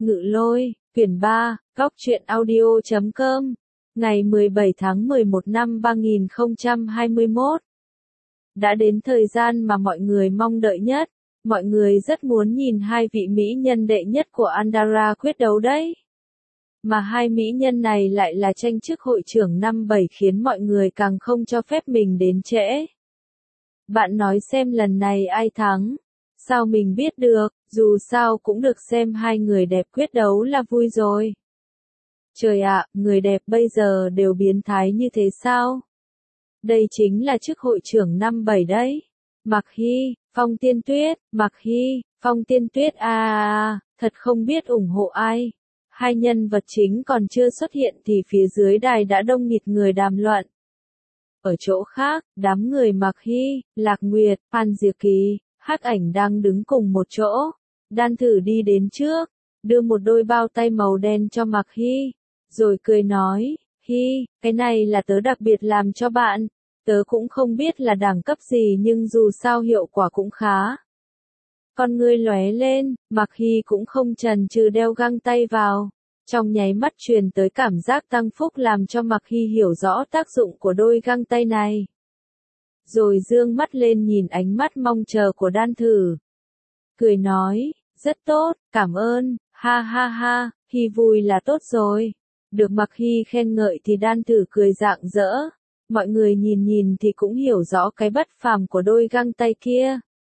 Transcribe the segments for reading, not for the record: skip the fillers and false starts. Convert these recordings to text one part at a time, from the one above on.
Ngự Lôi, quyển 3, Góc truyện audio.com, ngày 17 tháng 11 năm 3021. Đã đến thời gian mà mọi người mong đợi nhất, mọi người rất muốn nhìn hai vị mỹ nhân đệ nhất của Andara quyết đấu đấy. Mà hai mỹ nhân này lại là tranh chức hội trưởng năm 7 khiến mọi người càng không cho phép mình đến trễ. Bạn nói xem lần này ai thắng? Sao mình biết được, dù sao cũng được xem hai người đẹp quyết đấu là vui rồi. Trời ạ, người đẹp bây giờ đều biến thái như thế sao? Đây chính là chức hội trưởng năm 7 đấy. Mạc Hy, Phong Tiên Tuyết, Mạc Hy, Phong Tiên Tuyết thật không biết ủng hộ ai. Hai nhân vật chính còn chưa xuất hiện thì phía dưới đài đã đông nghịt người đàm luận. Ở chỗ khác, đám người Mạc Hy, Lạc Nguyệt, Phan Diệp Kỳ, Hắc Ảnh đang đứng cùng một chỗ. Đan Thử đi đến trước, đưa một đôi bao tay màu đen cho Mạc Hy, rồi cười nói, Hy, cái này là tớ đặc biệt làm cho bạn. Tớ cũng không biết là đẳng cấp gì nhưng dù sao hiệu quả cũng khá. Con ngươi lóe lên, Mạc Hy cũng không chần chừ đeo găng tay vào. Trong nháy mắt truyền tới cảm giác tăng phúc làm cho Mạc Hy hiểu rõ tác dụng của đôi găng tay này. Rồi dương mắt lên nhìn ánh mắt mong chờ của Đan Thử. Cười nói, rất tốt, cảm ơn, ha ha ha, Hy vui là tốt rồi. Được Mạc Hy khen ngợi thì Đan Thử cười rạng rỡ. Mọi người nhìn thì cũng hiểu rõ cái bất phàm của đôi găng tay kia.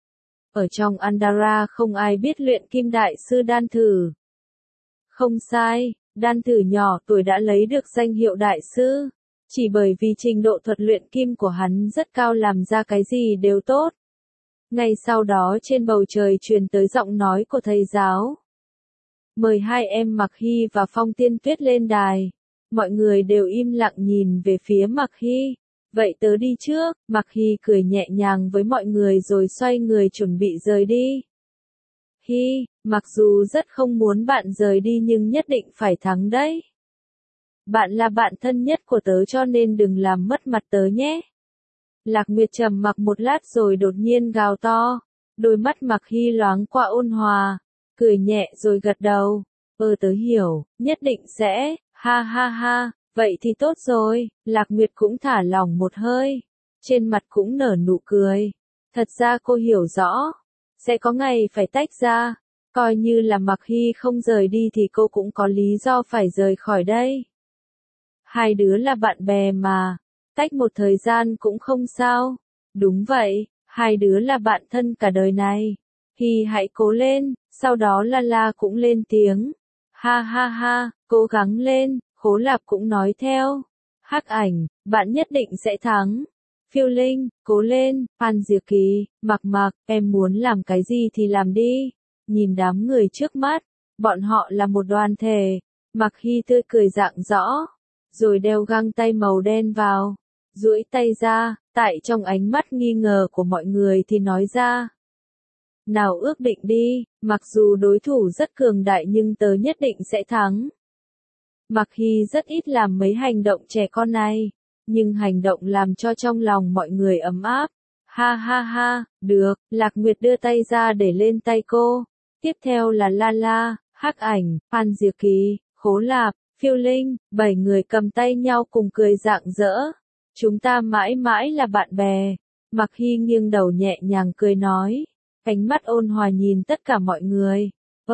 Ở trong Andara không ai biết luyện kim đại sư Đan Thử. Không sai, Đan Thử nhỏ tuổi đã lấy được danh hiệu đại sư. Chỉ bởi vì trình độ thuật luyện kim của hắn rất cao làm ra cái gì đều tốt. Ngay sau đó trên bầu trời truyền tới giọng nói của thầy giáo. Mời hai em Mạc Hy và Phong Tiên Tuyết lên đài. Mọi người đều im lặng nhìn về phía Mạc Hy. Vậy tớ đi trước, Mạc Hy cười nhẹ nhàng với mọi người rồi xoay người chuẩn bị rời đi. Hy, mặc dù rất không muốn bạn rời đi nhưng nhất định phải thắng đấy. Bạn là bạn thân nhất của tớ cho nên đừng làm mất mặt tớ nhé. Lạc Nguyệt trầm mặc một lát rồi đột nhiên gào to. Đôi mắt Mạc Hy loáng qua ôn hòa. Cười nhẹ rồi gật đầu. Tớ hiểu, nhất định sẽ, ha ha ha, vậy thì tốt rồi. Lạc Nguyệt cũng thả lỏng một hơi. Trên mặt cũng nở nụ cười. Thật ra cô hiểu rõ. Sẽ có ngày phải tách ra. Coi như là Mạc Hy không rời đi thì cô cũng có lý do phải rời khỏi đây. Hai đứa là bạn bè mà. Tách một thời gian cũng không sao. Đúng vậy, hai đứa là bạn thân cả đời này. Hy hãy cố lên, sau đó La cũng lên tiếng. Ha ha ha, cố gắng lên, Khố Lạp cũng nói theo. Hắc Ảnh, bạn nhất định sẽ thắng. Phiêu Linh, cố lên, Phan Diệp Kỳ, Mạc, em muốn làm cái gì thì làm đi. Nhìn đám người trước mắt, bọn họ là một đoàn thể. Mạc Hy tươi cười rạng rõ, rồi đeo găng tay màu đen vào, duỗi tay ra, tại trong ánh mắt nghi ngờ của mọi người thì nói ra. Nào ước định đi, mặc dù đối thủ rất cường đại nhưng tớ nhất định sẽ thắng. Mạc Hy rất ít làm mấy hành động trẻ con này, nhưng hành động làm cho trong lòng mọi người ấm áp. Ha ha ha, được, Lạc Nguyệt đưa tay ra để lên tay cô. Tiếp theo là La, Hắc Ảnh, Phan Diệp Kỳ, Khố Lạp, Phiêu Linh, 7 người cầm tay nhau cùng cười rạng rỡ. Chúng ta mãi mãi là bạn bè. Mạc Hy nghiêng đầu nhẹ nhàng cười nói. Ánh mắt ôn hòa nhìn tất cả mọi người.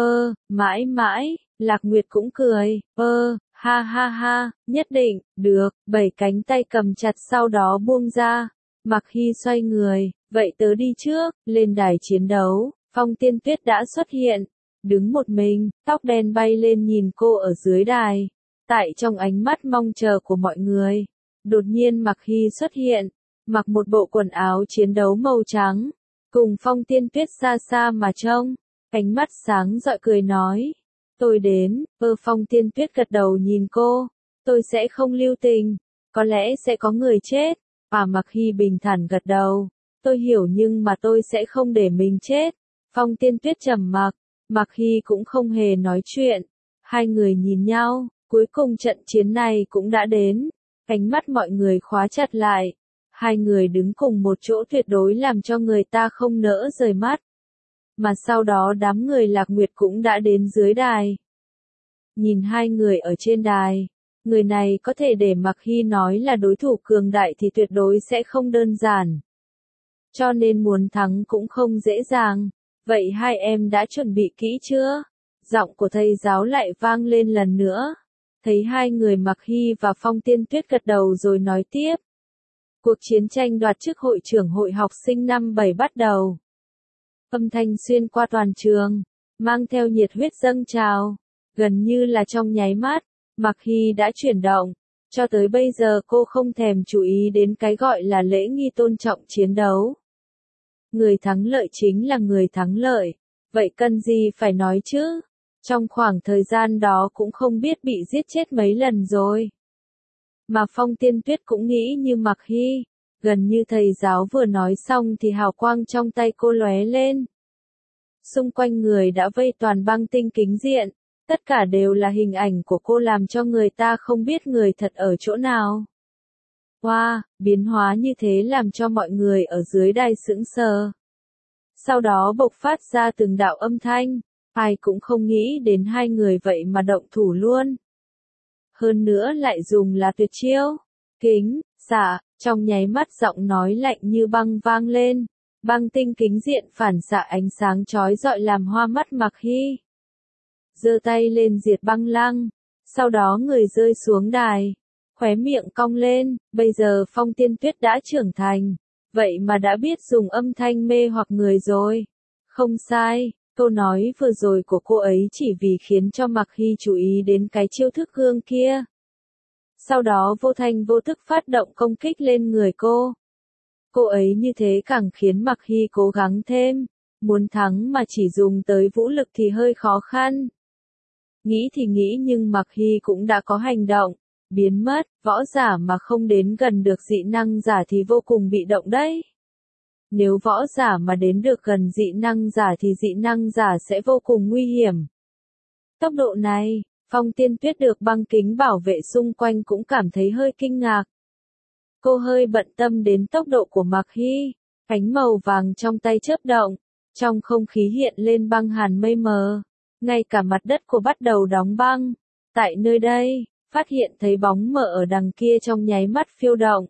Mãi mãi, Lạc Nguyệt cũng cười. Ha ha ha, nhất định, được, 7 cánh tay cầm chặt sau đó buông ra. Mạc Hy xoay người, vậy tớ đi trước, lên đài chiến đấu. Phong Tiên Tuyết đã xuất hiện, đứng một mình, tóc đen bay lên nhìn cô ở dưới đài. Tại trong ánh mắt mong chờ của mọi người, đột nhiên Mạc Hy xuất hiện, mặc một bộ quần áo chiến đấu màu trắng, cùng Phong Tiên Tuyết xa xa mà trông, ánh mắt sáng rọi cười nói, tôi đến. Phong Tiên Tuyết gật đầu nhìn cô, tôi sẽ không lưu tình, có lẽ sẽ có người chết. Mạc Hy bình thản gật đầu, tôi hiểu nhưng mà tôi sẽ không để mình chết. Phong Tiên Tuyết trầm mặc, Mạc Hy cũng không hề nói chuyện. Hai người nhìn nhau, cuối cùng trận chiến này cũng đã đến. Ánh mắt mọi người khóa chặt lại. Hai người đứng cùng một chỗ tuyệt đối làm cho người ta không nỡ rời mắt. Mà sau đó đám người Lạc Nguyệt cũng đã đến dưới đài. nhìn hai người ở trên đài. Người này có thể để Mạc Hy nói là đối thủ cường đại thì tuyệt đối sẽ không đơn giản. Cho nên muốn thắng cũng không dễ dàng. Vậy hai em đã chuẩn bị kỹ chưa? Giọng của thầy giáo lại vang lên lần nữa. Thấy hai người Mạc Hy và Phong Tiên Tuyết gật đầu rồi nói tiếp. Cuộc chiến tranh đoạt chức hội trưởng hội học sinh năm 7 bắt đầu. Âm thanh xuyên qua toàn trường, mang theo nhiệt huyết dâng trào. Gần như là trong nháy mắt, Mạc Hy đã chuyển động. Cho tới bây giờ cô không thèm chú ý đến cái gọi là lễ nghi tôn trọng chiến đấu. Người thắng lợi chính là người thắng lợi. Vậy cần gì phải nói chứ? Trong khoảng thời gian đó cũng không biết bị giết chết mấy lần rồi. Mà Phong Tiên Tuyết cũng nghĩ như Mạc Hy. Gần như thầy giáo vừa nói xong thì hào quang trong tay cô lóe lên. Xung quanh người đã vây toàn băng tinh kính diện. Tất cả đều là hình ảnh của cô làm cho người ta không biết người thật ở chỗ nào. Wow, biến hóa như thế làm cho mọi người ở dưới đài sững sờ. Sau đó bộc phát ra từng đạo âm thanh. Ai cũng không nghĩ đến hai người vậy mà động thủ luôn. Hơn nữa lại dùng là tuyệt chiêu. Kính, xạ, trong nháy mắt giọng nói lạnh như băng vang lên. Băng tinh kính diện phản xạ ánh sáng chói rọi làm hoa mắt Mạc Hy. Giơ tay lên diệt băng lăng. Sau đó người rơi xuống đài. Khóe miệng cong lên, bây giờ Phong Tiên Tuyết đã trưởng thành. Vậy mà đã biết dùng âm thanh mê hoặc người rồi. Không sai. Câu nói vừa rồi của cô ấy chỉ vì khiến cho Mạc Hy chú ý đến cái chiêu thức gương kia. Sau đó vô thanh vô thức phát động công kích lên người cô. Cô ấy như thế càng khiến Mạc Hy cố gắng thêm. Muốn thắng mà chỉ dùng tới vũ lực thì hơi khó khăn. Nghĩ thì nghĩ nhưng Mạc Hy cũng đã có hành động. Biến mất, võ giả mà không đến gần được dị năng giả thì vô cùng bị động đấy. Nếu võ giả mà đến được gần dị năng giả thì dị năng giả sẽ vô cùng nguy hiểm. Tốc độ này, Phong Tiên Tuyết được băng kính bảo vệ xung quanh cũng cảm thấy hơi kinh ngạc. Cô hơi bận tâm đến tốc độ của Mạc Hy, ánh màu vàng trong tay chớp động, trong không khí hiện lên băng hàn mây mờ, ngay cả mặt đất cô bắt đầu đóng băng. Tại nơi đây, phát hiện thấy bóng mờ ở đằng kia trong nháy mắt phiêu động.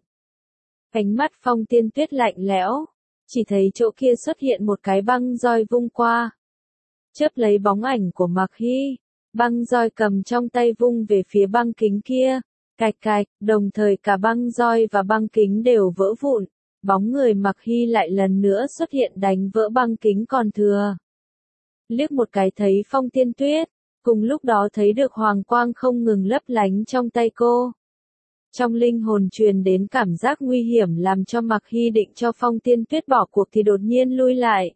Ánh mắt Phong Tiên Tuyết lạnh lẽo. Chỉ thấy chỗ kia xuất hiện một cái băng roi vung qua. Chớp lấy bóng ảnh của Mạc Hy, băng roi cầm trong tay vung về phía băng kính kia. Cạch cạch, đồng thời cả băng roi và băng kính đều vỡ vụn. Bóng người Mạc Hy lại lần nữa xuất hiện đánh vỡ băng kính còn thừa. Liếc một cái thấy Phong Tiên Tuyết, cùng lúc đó thấy được hoàng quang không ngừng lấp lánh trong tay cô. Trong linh hồn truyền đến cảm giác nguy hiểm làm cho Mạc Hy định cho Phong Tiên Tuyết bỏ cuộc thì đột nhiên lui lại.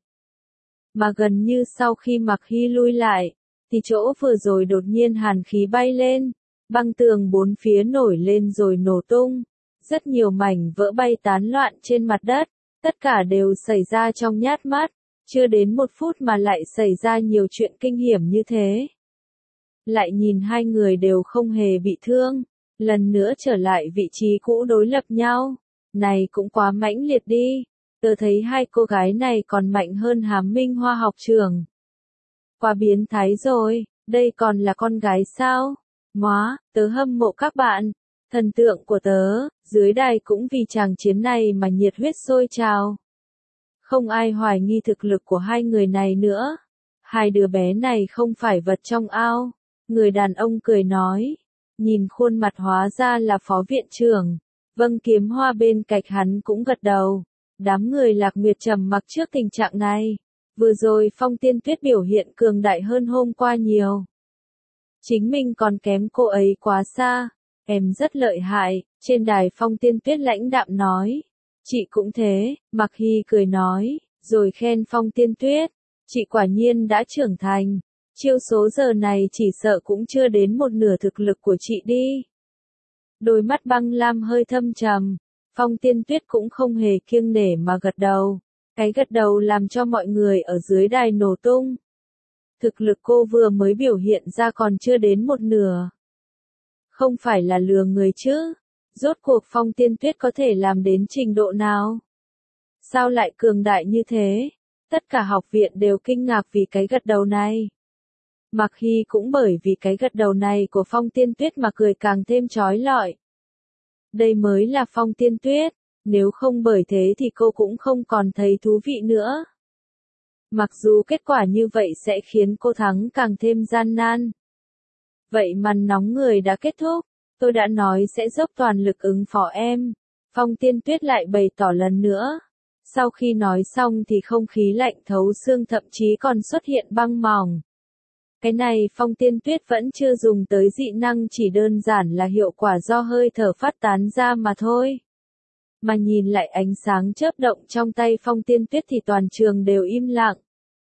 Mà gần như sau khi Mạc Hy lui lại, thì chỗ vừa rồi đột nhiên hàn khí bay lên, băng tường bốn phía nổi lên rồi nổ tung. Rất nhiều mảnh vỡ bay tán loạn trên mặt đất, tất cả đều xảy ra trong nhát mắt, chưa đến 1 phút mà lại xảy ra nhiều chuyện kinh hiểm như thế. Lại nhìn hai người đều không hề bị thương. Lần nữa trở lại vị trí cũ đối lập nhau. Này cũng quá mãnh liệt đi. Tớ thấy hai cô gái này còn mạnh hơn Hàm Minh Hoa học trường. Quá biến thái rồi, đây còn là con gái sao? Móa, tớ hâm mộ các bạn. Thần tượng của tớ, dưới đài cũng vì chàng chiến này mà nhiệt huyết sôi trào. Không ai hoài nghi thực lực của hai người này nữa. Hai đứa bé này không phải vật trong ao. Người đàn ông cười nói. Nhìn khuôn mặt hóa ra là phó viện trưởng. Vâng, Kiếm Hoa bên cạnh hắn cũng gật đầu. Đám người Lạc Nguyệt trầm mặc trước tình trạng này. Vừa rồi Phong Tiên Tuyết biểu hiện cường đại hơn hôm qua nhiều. Chính mình còn kém cô ấy quá xa. Em rất lợi hại. Trên đài Phong Tiên Tuyết lãnh đạm nói. Chị cũng thế. Mạc Hy cười nói, rồi khen Phong Tiên Tuyết. Chị quả nhiên đã trưởng thành. Chiêu số giờ này chỉ sợ cũng chưa đến 1/2 thực lực của chị đi. Đôi mắt băng lam hơi thâm trầm. Phong Tiên Tuyết cũng không hề kiêng nể mà gật đầu. Cái gật đầu làm cho mọi người ở dưới đài nổ tung. Thực lực cô vừa mới biểu hiện ra còn chưa đến 1/2. Không phải là lừa người chứ. Rốt cuộc Phong Tiên Tuyết có thể làm đến trình độ nào? Sao lại cường đại như thế? Tất cả học viện đều kinh ngạc vì cái gật đầu này. Mạc Hy cũng bởi vì cái gật đầu này của Phong Tiên Tuyết mà cười càng thêm chói lọi. Đây mới là Phong Tiên Tuyết, nếu không bởi thế thì cô cũng không còn thấy thú vị nữa. Mặc dù kết quả như vậy sẽ khiến cô thắng càng thêm gian nan. Vậy màn nóng người đã kết thúc, tôi đã nói sẽ dốc toàn lực ứng phó em. Phong Tiên Tuyết lại bày tỏ lần nữa. Sau khi nói xong thì không khí lạnh thấu xương, thậm chí còn xuất hiện băng mỏng. Cái này Phong Tiên Tuyết vẫn chưa dùng tới dị năng, chỉ đơn giản là hiệu quả do hơi thở phát tán ra mà thôi. Mà nhìn lại ánh sáng chớp động trong tay Phong Tiên Tuyết thì toàn trường đều im lặng.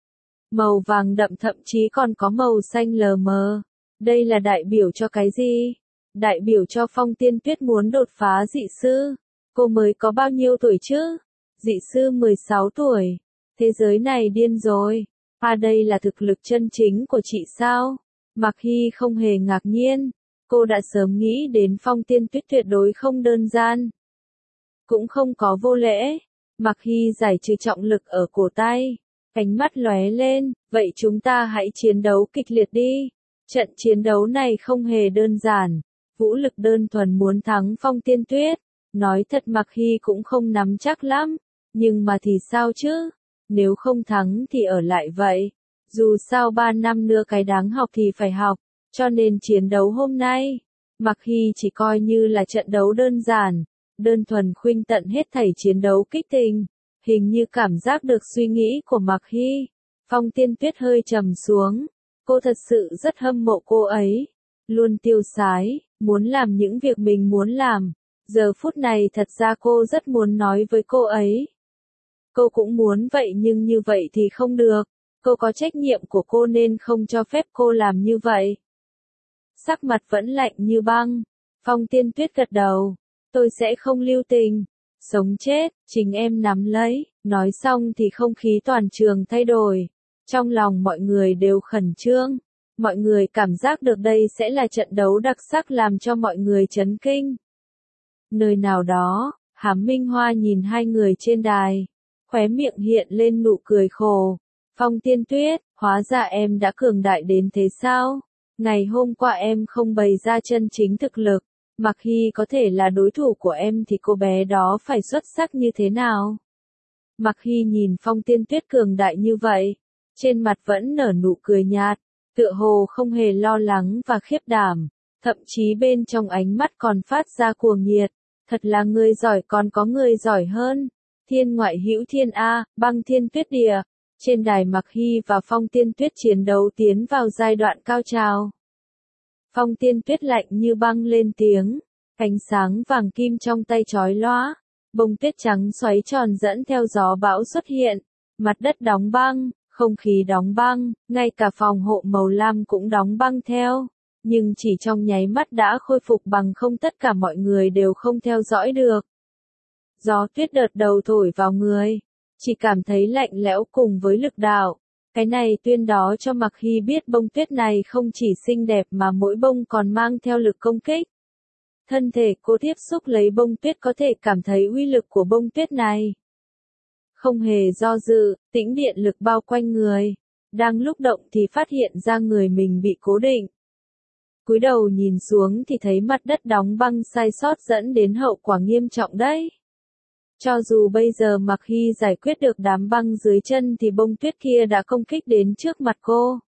Màu vàng đậm, thậm chí còn có màu xanh lờ mờ. Đây là đại biểu cho cái gì? Đại biểu cho Phong Tiên Tuyết muốn đột phá dị sư. Cô mới có bao nhiêu tuổi chứ? Dị sư 16 tuổi. Thế giới này điên rồi. À, đây là thực lực chân chính của chị sao? Mạc Hy không hề ngạc nhiên. Cô đã sớm nghĩ đến Phong Tiên Tuyết tuyệt đối không đơn giản. Cũng không có vô lễ. Mạc Hy giải trừ trọng lực ở cổ tay. Ánh mắt lóe lên. Vậy chúng ta hãy chiến đấu kịch liệt đi. Trận chiến đấu này không hề đơn giản. Vũ lực đơn thuần muốn thắng Phong Tiên Tuyết. Nói thật Mạc Hy cũng không nắm chắc lắm. Nhưng mà thì sao chứ? Nếu không thắng thì ở lại vậy. Dù sao 3 năm nữa cái đáng học thì phải học. Cho nên chiến đấu hôm nay, Mạc Hy chỉ coi như là trận đấu đơn giản. Đơn thuần khuynh tận hết thảy chiến đấu kích tình. Hình như cảm giác được suy nghĩ của Mạc Hy. Phong Tiên Tuyết hơi trầm xuống. Cô thật sự rất hâm mộ cô ấy. Luôn tiêu sái, muốn làm những việc mình muốn làm. Giờ phút này thật ra cô rất muốn nói với cô ấy. Cô cũng muốn vậy nhưng như vậy thì không được. Cô có trách nhiệm của cô nên không cho phép cô làm như vậy. Sắc mặt vẫn lạnh như băng. Phong Tiên Tuyết gật đầu. Tôi sẽ không lưu tình. Sống chết, chính em nắm lấy. Nói xong thì không khí toàn trường thay đổi. Trong lòng mọi người đều khẩn trương. Mọi người cảm giác được đây sẽ là trận đấu đặc sắc làm cho mọi người chấn kinh. Nơi nào đó, Hám Minh Hoa nhìn hai người trên đài. Khóe miệng hiện lên nụ cười khổ. Phong Tiên Tuyết, hóa ra em đã cường đại đến thế sao? Ngày hôm qua em không bày ra chân chính thực lực. Mạc Hy có thể là đối thủ của em thì cô bé đó phải xuất sắc như thế nào? Mạc Hy nhìn Phong Tiên Tuyết cường đại như vậy. Trên mặt vẫn nở nụ cười nhạt. Tựa hồ không hề lo lắng và khiếp đảm. Thậm chí bên trong ánh mắt còn phát ra cuồng nhiệt. Thật là người giỏi, còn có người giỏi hơn. Thiên ngoại hữu thiên A, băng thiên tuyết địa. Trên đài Mạc Hy và Phong Tiên Tuyết chiến đấu tiến vào giai đoạn cao trào. Phong Tiên Tuyết lạnh như băng lên tiếng. Ánh sáng vàng kim trong tay chói lóa. Bông tuyết trắng xoáy tròn dẫn theo gió bão xuất hiện. Mặt đất đóng băng, không khí đóng băng, ngay cả phòng hộ màu lam cũng đóng băng theo. Nhưng chỉ trong nháy mắt đã khôi phục bằng không, tất cả mọi người đều không theo dõi được. Gió tuyết đợt đầu thổi vào người, chỉ cảm thấy lạnh lẽo cùng với lực đạo. Cái này tuyên đó cho Mạc Hy biết bông tuyết này không chỉ xinh đẹp mà mỗi bông còn mang theo lực công kích. Thân thể cô tiếp xúc lấy bông tuyết có thể cảm thấy uy lực của bông tuyết này. Không hề do dự, tĩnh điện lực bao quanh người. Đang lúc động thì phát hiện ra người mình bị cố định. Cúi đầu nhìn xuống thì thấy mặt đất đóng băng sai sót dẫn đến hậu quả nghiêm trọng đấy. Cho dù bây giờ Mạc Hy giải quyết được đám băng dưới chân thì bông tuyết kia đã công kích đến trước mặt cô.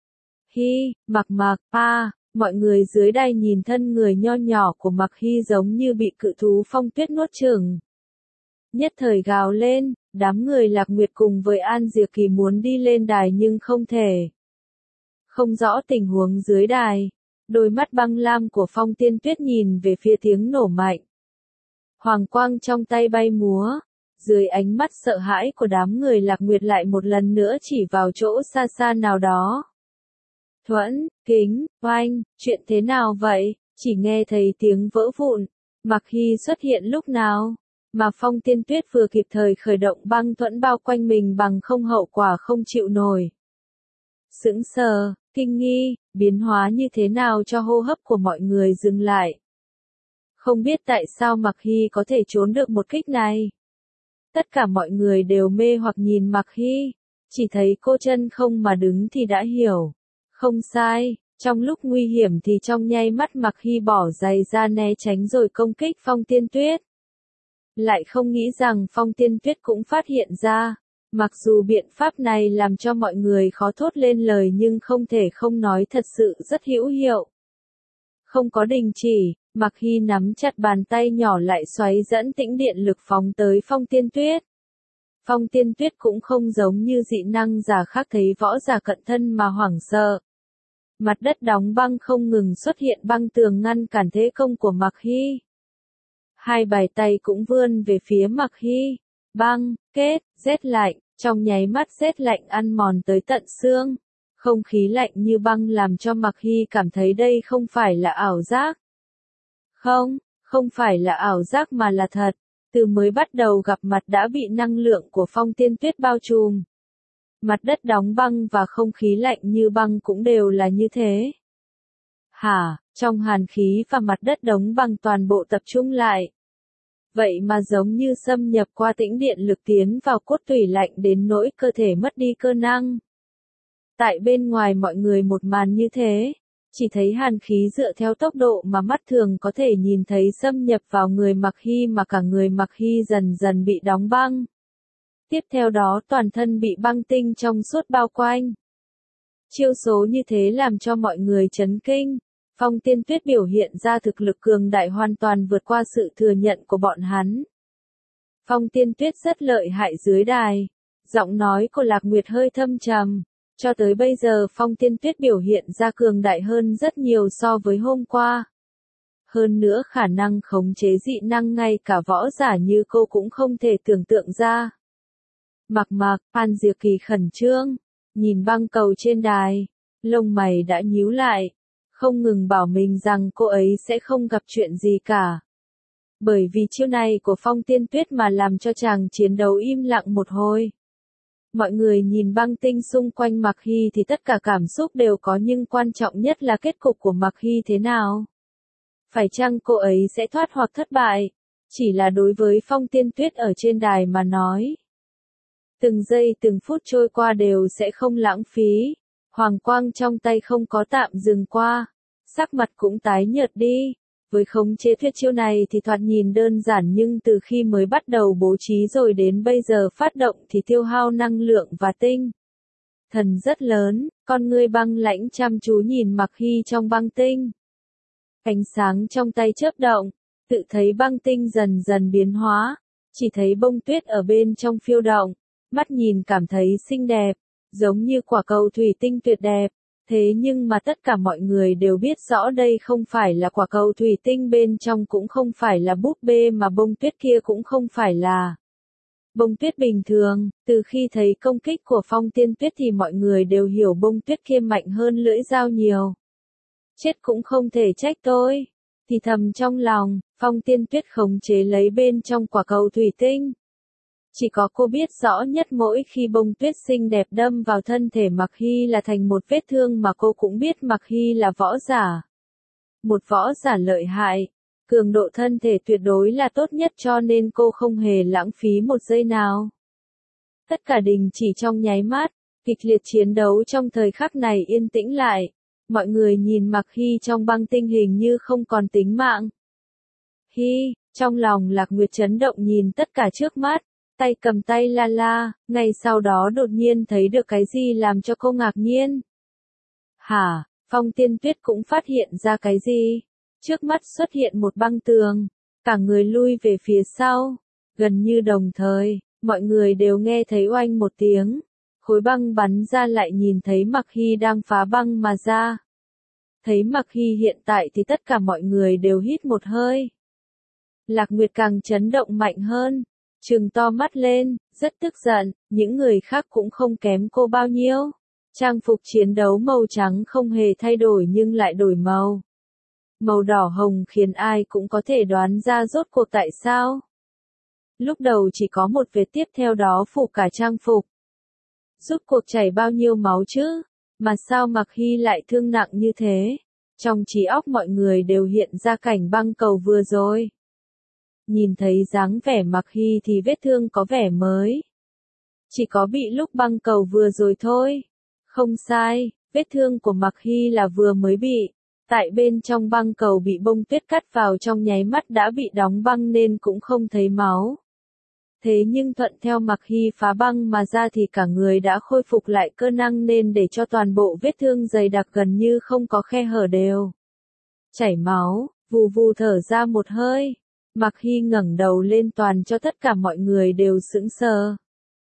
Hy, Mạc, mọi người dưới đây nhìn thân người nho nhỏ của Mạc Hy giống như bị cự thú phong tuyết nuốt chửng. Nhất thời gào lên, đám người Lạc Nguyệt cùng với An Diệp Kỳ muốn đi lên đài nhưng không thể. Không rõ tình huống dưới đài, đôi mắt băng lam của Phong Tiên Tuyết nhìn về phía tiếng nổ mạnh. Hoàng quang trong tay bay múa, dưới ánh mắt sợ hãi của đám người Lạc Nguyệt lại một lần nữa chỉ vào chỗ xa xa nào đó. Thuẫn, Kính, oanh, chuyện thế nào vậy? Chỉ nghe thấy tiếng vỡ vụn. Mạc Hy xuất hiện lúc nào? Mà Phong Tiên Tuyết vừa kịp thời khởi động băng thuẫn bao quanh mình bằng không, hậu quả không chịu nổi. Sững sờ, kinh nghi, biến hóa như thế nào cho hô hấp của mọi người dừng lại. Không biết tại sao Mạc Hy có thể trốn được một kích này. Tất cả mọi người đều mê hoặc nhìn Mạc Hy, chỉ thấy cô chân không mà đứng thì đã hiểu. Không sai, trong lúc nguy hiểm thì trong nháy mắt Mạc Hy bỏ giày ra né tránh rồi công kích Phong Tiên Tuyết. Lại không nghĩ rằng Phong Tiên Tuyết cũng phát hiện ra. Mặc dù biện pháp này làm cho mọi người khó thốt lên lời nhưng không thể không nói thật sự rất hữu hiệu. Không có đình chỉ, Mạc Hy nắm chặt bàn tay nhỏ lại xoáy dẫn tĩnh điện lực phóng tới Phong Tiên Tuyết. Phong Tiên Tuyết cũng không giống như dị năng giả khác thấy võ giả cận thân mà hoảng sợ. Mặt đất đóng băng không ngừng xuất hiện băng tường ngăn cản thế công của Mạc Hy. Hai bàn tay cũng vươn về phía Mạc Hy. Băng, kết, rét lạnh, trong nháy mắt rét lạnh ăn mòn tới tận xương. Không khí lạnh như băng làm cho Mạc Hy cảm thấy đây không phải là ảo giác. Không phải là ảo giác mà là thật. Từ mới bắt đầu gặp mặt đã bị năng lượng của Phong Tiên Tuyết bao trùm. Mặt đất đóng băng và không khí lạnh như băng cũng đều là như thế. Trong hàn khí và mặt đất đóng băng toàn bộ tập trung lại. Vậy mà giống như xâm nhập qua tĩnh điện lực tiến vào cốt tủy lạnh đến nỗi cơ thể mất đi cơ năng. Tại bên ngoài mọi người một màn như thế, chỉ thấy hàn khí dựa theo tốc độ mà mắt thường có thể nhìn thấy xâm nhập vào người Mạc Hy mà cả người Mạc Hy dần dần bị đóng băng. Tiếp theo đó toàn thân bị băng tinh trong suốt bao quanh. Chiêu số như thế làm cho mọi người chấn kinh. Phong Tiên Tuyết biểu hiện ra thực lực cường đại hoàn toàn vượt qua sự thừa nhận của bọn hắn. Phong Tiên Tuyết rất lợi hại dưới đài. Giọng nói của Lạc Nguyệt hơi thâm trầm. Cho tới bây giờ Phong Tiên Tuyết biểu hiện ra cường đại hơn rất nhiều so với hôm qua. Hơn nữa khả năng khống chế dị năng ngay cả võ giả như cô cũng không thể tưởng tượng ra. Mạc, Phan Diệp Kỳ khẩn trương, nhìn băng cầu trên đài, lông mày đã nhíu lại, không ngừng bảo mình rằng cô ấy sẽ không gặp chuyện gì cả. Bởi vì chiêu này của Phong Tiên Tuyết mà làm cho chàng chiến đấu im lặng một hồi. Mọi người nhìn băng tinh xung quanh Mạc Hy thì tất cả cảm xúc đều có nhưng quan trọng nhất là kết cục của Mạc Hy thế nào. Phải chăng cô ấy sẽ thoát hoặc thất bại? Chỉ là đối với Phong Tiên Tuyết ở trên đài mà nói. Từng giây từng phút trôi qua đều sẽ không lãng phí. Hoàng quang trong tay không có tạm dừng qua. Sắc mặt cũng tái nhợt đi. Với khống chế tuyệt chiêu này thì thoạt nhìn đơn giản nhưng từ khi mới bắt đầu bố trí rồi đến bây giờ phát động thì tiêu hao năng lượng và tinh thần rất lớn. Con ngươi băng lãnh chăm chú nhìn Mạc Hy trong băng tinh. Ánh sáng trong tay chớp động, tự thấy băng tinh dần dần biến hóa, chỉ thấy bông tuyết ở bên trong phiêu động, mắt nhìn cảm thấy xinh đẹp, giống như quả cầu thủy tinh tuyệt đẹp. Thế nhưng mà tất cả mọi người đều biết rõ đây không phải là quả cầu thủy tinh, bên trong cũng không phải là búp bê mà bông tuyết kia cũng không phải là bông tuyết bình thường. Từ khi thấy công kích của Phong Tiên Tuyết thì mọi người đều hiểu bông tuyết kia mạnh hơn lưỡi dao nhiều. Chết cũng không thể trách tôi. Thì thầm trong lòng, Phong Tiên Tuyết khống chế lấy bên trong quả cầu thủy tinh. Chỉ có cô biết rõ nhất mỗi khi bông tuyết xinh đẹp đâm vào thân thể Mạc Hy là thành một vết thương mà cô cũng biết Mạc Hy là võ giả. Một võ giả lợi hại, cường độ thân thể tuyệt đối là tốt nhất cho nên cô không hề lãng phí một giây nào. Tất cả đình chỉ trong nháy mắt, kịch liệt chiến đấu trong thời khắc này yên tĩnh lại. Mọi người nhìn Mạc Hy trong băng tinh hình như không còn tính mạng. Hy, trong lòng Lạc Nguyệt chấn động nhìn tất cả trước mắt. Tay cầm tay la, ngay sau đó đột nhiên thấy được cái gì làm cho cô ngạc nhiên. Phong Tiên Tuyết cũng phát hiện ra cái gì? Trước mắt xuất hiện một băng tường, cả người lui về phía sau. Gần như đồng thời, mọi người đều nghe thấy oanh một tiếng. Khối băng bắn ra lại nhìn thấy Mạc Hy đang phá băng mà ra. Thấy Mạc Hy hiện tại thì tất cả mọi người đều hít một hơi. Lạc Nguyệt càng chấn động mạnh hơn. Trừng to mắt lên, rất tức giận, những người khác cũng không kém cô bao nhiêu. Trang phục chiến đấu màu trắng không hề thay đổi nhưng lại đổi màu. Màu đỏ hồng khiến ai cũng có thể đoán ra rốt cuộc tại sao. Lúc đầu chỉ có một vệt, tiếp theo đó phủ cả trang phục. Rốt cuộc chảy bao nhiêu máu chứ? Mà sao Mạc Hy lại thương nặng như thế? Trong trí óc mọi người đều hiện ra cảnh băng cầu vừa rồi. Nhìn thấy dáng vẻ Mạc Hy thì vết thương có vẻ mới. Chỉ có bị lúc băng cầu vừa rồi thôi. Không sai, Vết thương của Mạc Hy là vừa mới bị. Tại bên trong băng cầu bị bông tuyết cắt vào trong nháy mắt đã bị đóng băng nên cũng không thấy máu. Thế nhưng thuận theo Mạc Hy phá băng mà ra thì cả người đã khôi phục lại cơ năng nên để cho toàn bộ vết thương dày đặc gần như không có khe hở đều. Chảy máu, vù vù thở ra một hơi. Mạc Hy ngẩng đầu lên toàn cho tất cả mọi người đều sững sờ.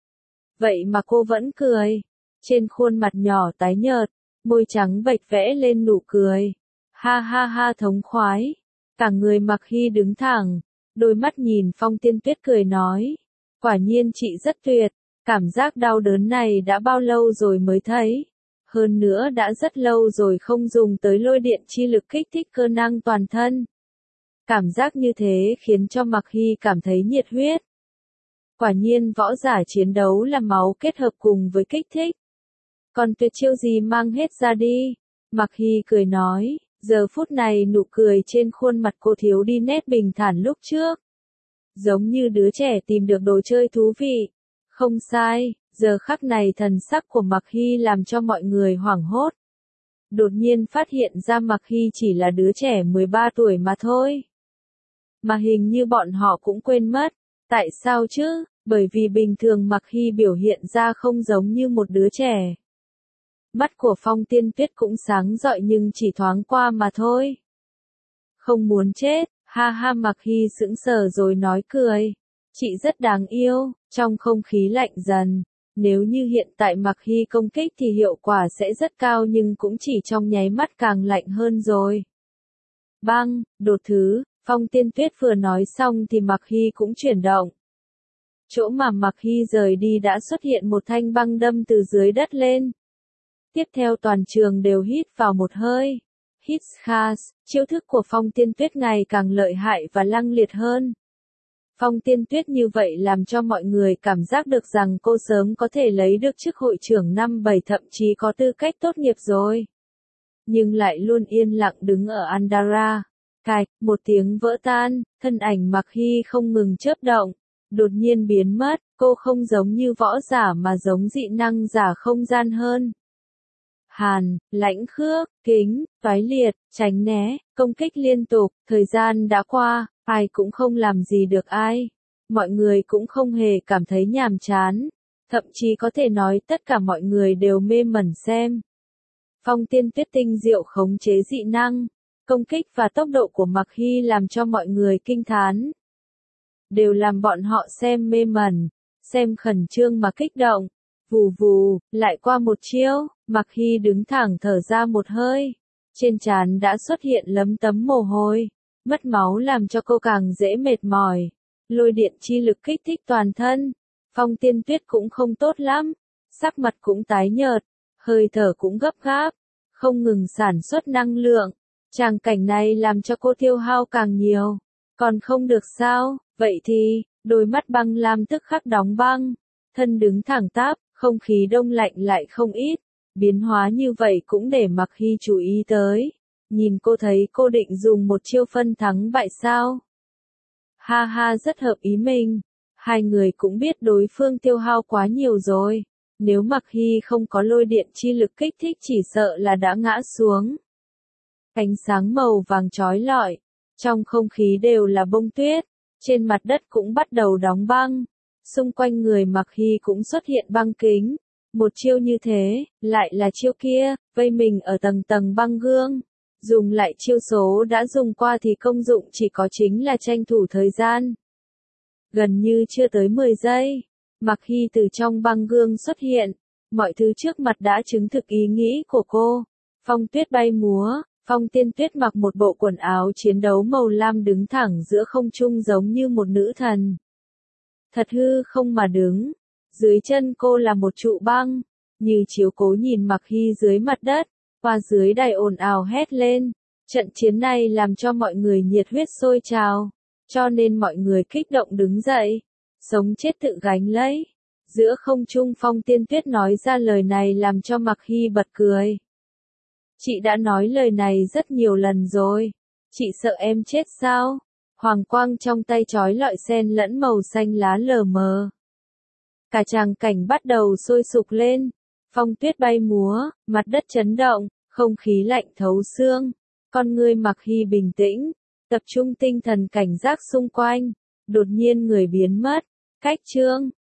Vậy mà cô vẫn cười. Trên khuôn mặt nhỏ tái nhợt, môi trắng bệch vẽ lên nụ cười. Ha ha ha thống khoái. Cả người Mạc Hy đứng thẳng, đôi mắt nhìn Phong Tiên Tuyết cười nói. Quả nhiên chị rất tuyệt, cảm giác đau đớn này đã bao lâu rồi mới thấy. Hơn nữa đã rất lâu rồi không dùng tới lôi điện chi lực kích thích cơ năng toàn thân. Cảm giác như thế khiến cho Mạc Hy cảm thấy nhiệt huyết. Quả nhiên võ giả chiến đấu là máu kết hợp cùng với kích thích. Còn tuyệt chiêu gì mang hết ra đi. Mạc Hy cười nói, giờ phút này nụ cười trên khuôn mặt cô thiếu đi nét bình thản lúc trước. Giống như đứa trẻ tìm được đồ chơi thú vị. Không sai, giờ khắc này thần sắc của Mạc Hy làm cho mọi người hoảng hốt. Đột nhiên phát hiện ra Mạc Hy chỉ là đứa trẻ 13 tuổi mà thôi. Mà hình như bọn họ cũng quên mất. Tại sao chứ? Bởi vì bình thường Mạc Hy biểu hiện ra không giống như một đứa trẻ. Mắt của Phong Tiên Tuyết cũng sáng rọi nhưng chỉ thoáng qua mà thôi. Không muốn chết, ha ha Mạc Hy sững sờ rồi nói cười. Chị rất đáng yêu, trong không khí lạnh dần. Nếu như hiện tại Mạc Hy công kích thì hiệu quả sẽ rất cao nhưng cũng chỉ trong nháy mắt càng lạnh hơn rồi. Băng, đột thứ, Phong Tiên Tuyết vừa nói xong thì Mạc Hy cũng chuyển động. Chỗ mà Mạc Hy rời đi đã xuất hiện một thanh băng đâm từ dưới đất lên. Tiếp theo toàn trường đều hít vào một hơi. Hít khas, chiêu thức của Phong Tiên Tuyết ngày càng lợi hại và lăng liệt hơn. Phong Tiên Tuyết như vậy làm cho mọi người cảm giác được rằng cô sớm có thể lấy được chức hội trưởng năm 7 thậm chí có tư cách tốt nghiệp rồi. Nhưng lại luôn yên lặng đứng ở Andara. Cạch, một tiếng vỡ tan, thân ảnh Mạc Hy không ngừng chớp động. Đột nhiên biến mất, cô không giống như võ giả mà giống dị năng giả không gian hơn. Hàn, lãnh khước, kính, toái liệt, tránh né, công kích liên tục, thời gian đã qua, ai cũng không làm gì được ai. Mọi người cũng không hề cảm thấy nhàm chán, thậm chí có thể nói tất cả mọi người đều mê mẩn xem. Phong Tiên Tuyết tinh diệu khống chế dị năng, công kích và tốc độ của Mạc Hy làm cho mọi người kinh thán. Đều làm bọn họ xem mê mẩn, xem khẩn trương mà kích động. Vù vù, lại qua một chiêu, Mạc Hy đứng thẳng thở ra một hơi. Trên trán đã xuất hiện lấm tấm mồ hôi. Mất máu làm cho cô càng dễ mệt mỏi. Lôi điện chi lực kích thích toàn thân. Phong Tiên Tuyết cũng không tốt lắm. Sắc mặt cũng tái nhợt. Hơi thở cũng gấp gáp. Không ngừng sản xuất năng lượng. Tràng cảnh này làm cho cô tiêu hao càng nhiều. Còn không được sao, vậy thì, đôi mắt băng lam tức khắc đóng băng. Thân đứng thẳng tắp, không khí đông lạnh lại không ít. Biến hóa như vậy cũng để Mạc Hy chú ý tới. Nhìn cô thấy cô định dùng một chiêu phân thắng bại sao? Ha ha rất hợp ý mình. Hai người cũng biết đối phương tiêu hao quá nhiều rồi. Nếu Mạc Hy không có lôi điện chi lực kích thích chỉ sợ là đã ngã xuống. Ánh sáng màu vàng chói lọi. Trong không khí đều là bông tuyết. Trên mặt đất cũng bắt đầu đóng băng. Xung quanh người Mạc Hy cũng xuất hiện băng kính. Một chiêu như thế, lại là chiêu kia, vây mình ở tầng tầng băng gương. Dùng lại chiêu số đã dùng qua thì công dụng chỉ có chính là tranh thủ thời gian. Gần như chưa tới 10 giây, Mạc Hy từ trong băng gương xuất hiện. Mọi thứ trước mặt đã chứng thực ý nghĩ của cô. Phong tuyết bay múa, Phong Tiên Tuyết mặc một bộ quần áo chiến đấu màu lam đứng thẳng giữa không trung giống như một nữ thần. Thật hư không mà đứng. Dưới chân cô là một trụ băng, như chiếu cố nhìn Mạc Hy dưới mặt đất, qua dưới đài ồn ào hét lên. Trận chiến này làm cho mọi người nhiệt huyết sôi trào, cho nên mọi người kích động đứng dậy, sống chết tự gánh lấy. Giữa không trung Phong Tiên Tuyết nói ra lời này làm cho Mạc Hy bật cười. Chị đã nói lời này rất nhiều lần rồi, chị sợ em chết sao? Hoàng quang trong tay chói lọi xen lẫn màu xanh lá lờ mờ. Cả tràng cảnh bắt đầu sôi sục lên. Phong tuyết bay múa, mặt đất chấn động, không khí lạnh thấu xương. Con ngươi Mặc Hy bình tĩnh, tập trung tinh thần cảnh giác xung quanh. Đột nhiên người biến mất. Cách chương